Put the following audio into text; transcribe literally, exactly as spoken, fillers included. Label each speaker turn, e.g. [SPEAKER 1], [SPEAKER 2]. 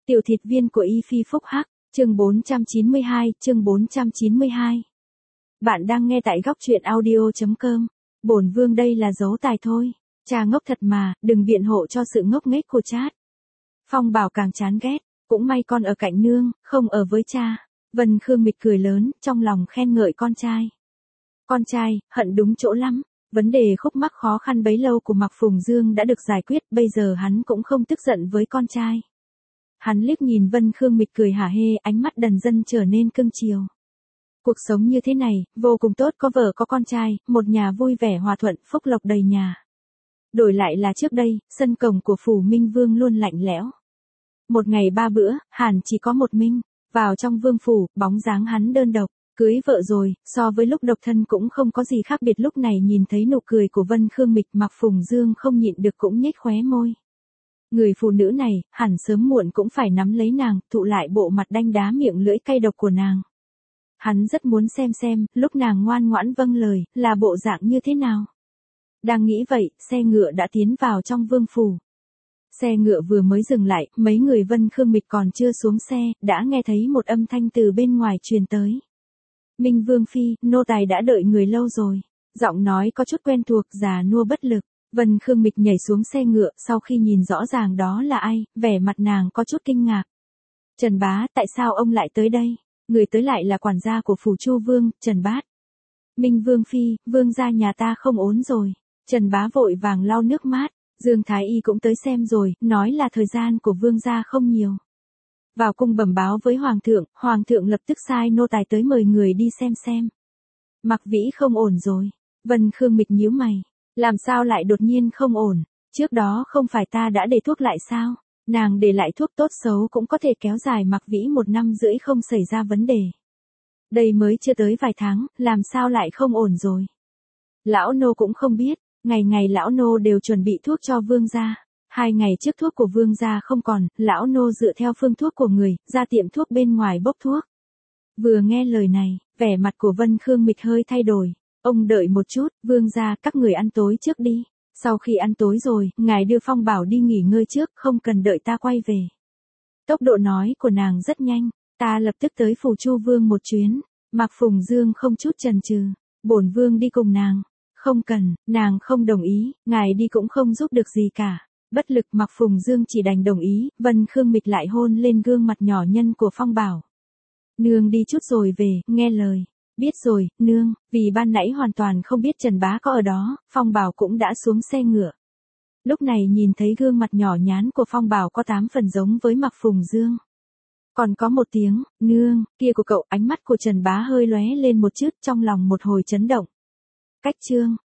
[SPEAKER 1] Tiểu thịt viên của Y Phi Phúc Hắc, chương bốn trăm chín mươi hai, chương bốn trăm chín mươi hai. Bạn đang nghe tại góc truyện audio chấm com. Bổn vương đây là dấu tài thôi. Cha ngốc thật mà, đừng biện hộ cho sự ngốc nghếch của Trát. Phong Bảo càng chán ghét, cũng may con ở cạnh nương, không ở với cha. Vân Khương Mịch cười lớn, trong lòng khen ngợi con trai. Con trai, hận đúng chỗ lắm. Vấn đề khúc mắc khó khăn bấy lâu của Mạc Phùng Dương đã được giải quyết, bây giờ hắn cũng không tức giận với con trai. Hắn liếc nhìn Vân Khương Mịch cười hả hê, ánh mắt đần dân trở nên cưng chiều. Cuộc sống như thế này, vô cùng tốt, có vợ có con trai, một nhà vui vẻ hòa thuận, phúc lộc đầy nhà. Đổi lại là trước đây, sân cổng của phủ Minh Vương luôn lạnh lẽo. Một ngày ba bữa, hẳn chỉ có một Minh, vào trong vương phủ, bóng dáng hắn đơn độc, cưới vợ rồi, so với lúc độc thân cũng không có gì khác biệt. Lúc này nhìn thấy nụ cười của Vân Khương Mịch, Mạc Phùng Dương không nhịn được cũng nhếch khóe môi. Người phụ nữ này, hẳn sớm muộn cũng phải nắm lấy nàng, thụ lại bộ mặt đanh đá miệng lưỡi cay độc của nàng. Hắn rất muốn xem xem, lúc nàng ngoan ngoãn vâng lời, là bộ dạng như thế nào. Đang nghĩ vậy, xe ngựa đã tiến vào trong vương phủ. Xe ngựa vừa mới dừng lại, mấy người Vân Khương Mịch còn chưa xuống xe, đã nghe thấy một âm thanh từ bên ngoài truyền tới. Minh Vương phi, nô tài đã đợi người lâu rồi. Giọng nói có chút quen thuộc, già nua bất lực. Vân Khương Mịch nhảy xuống xe ngựa, sau khi nhìn rõ ràng đó là ai, vẻ mặt nàng có chút kinh ngạc. Trần Bá, tại sao ông lại tới đây? Người tới lại là quản gia của phủ Chu Vương, Trần Bát. Minh Vương phi, vương gia nhà ta không ổn rồi. Trần Bá vội vàng lau nước mắt. Dương Thái Y cũng tới xem rồi, nói là thời gian của vương gia không nhiều. Vào cung bẩm báo với hoàng thượng, hoàng thượng lập tức sai nô tài tới mời người đi xem xem. Mặc Vĩ không ổn rồi. Vân Khương Mịch nhíu mày. Làm sao lại đột nhiên không ổn? Trước đó không phải ta đã để thuốc lại sao? Nàng để lại thuốc tốt xấu cũng có thể kéo dài Mạc Vĩ một năm rưỡi không xảy ra vấn đề. Đây mới chưa tới vài tháng, làm sao lại không ổn rồi? Lão nô cũng không biết, ngày ngày lão nô đều chuẩn bị thuốc cho vương gia. Hai ngày trước thuốc của vương gia không còn, lão nô dựa theo phương thuốc của người, ra tiệm thuốc bên ngoài bốc thuốc. Vừa nghe lời này, vẻ mặt của Vân Khương Mịch hơi thay đổi. Ông đợi một chút, vương gia, các người ăn tối trước đi. Sau khi ăn tối rồi, ngài đưa Phong Bảo đi nghỉ ngơi trước, không cần đợi ta quay về. Tốc độ nói của nàng rất nhanh, ta lập tức tới phủ Chu Vương một chuyến. Mạc Phùng Dương không chút chần chừ, bổn vương đi cùng nàng. Không cần, nàng không đồng ý, ngài đi cũng không giúp được gì cả. Bất lực, Mạc Phùng Dương chỉ đành đồng ý. Vân Khương Mịch lại hôn lên gương mặt nhỏ nhân của Phong Bảo. Nương đi chút rồi về, nghe lời. Biết rồi, nương, vì ban nãy hoàn toàn không biết Trần Bá có ở đó, Phong Bảo cũng đã xuống xe ngựa. Lúc này nhìn thấy gương mặt nhỏ nhắn của Phong Bảo có tám phần giống với Mạc Phùng Dương. Còn có một tiếng, nương, kia của cậu, ánh mắt của Trần Bá hơi lóe lên một chút, trong lòng một hồi chấn động. Cách chương,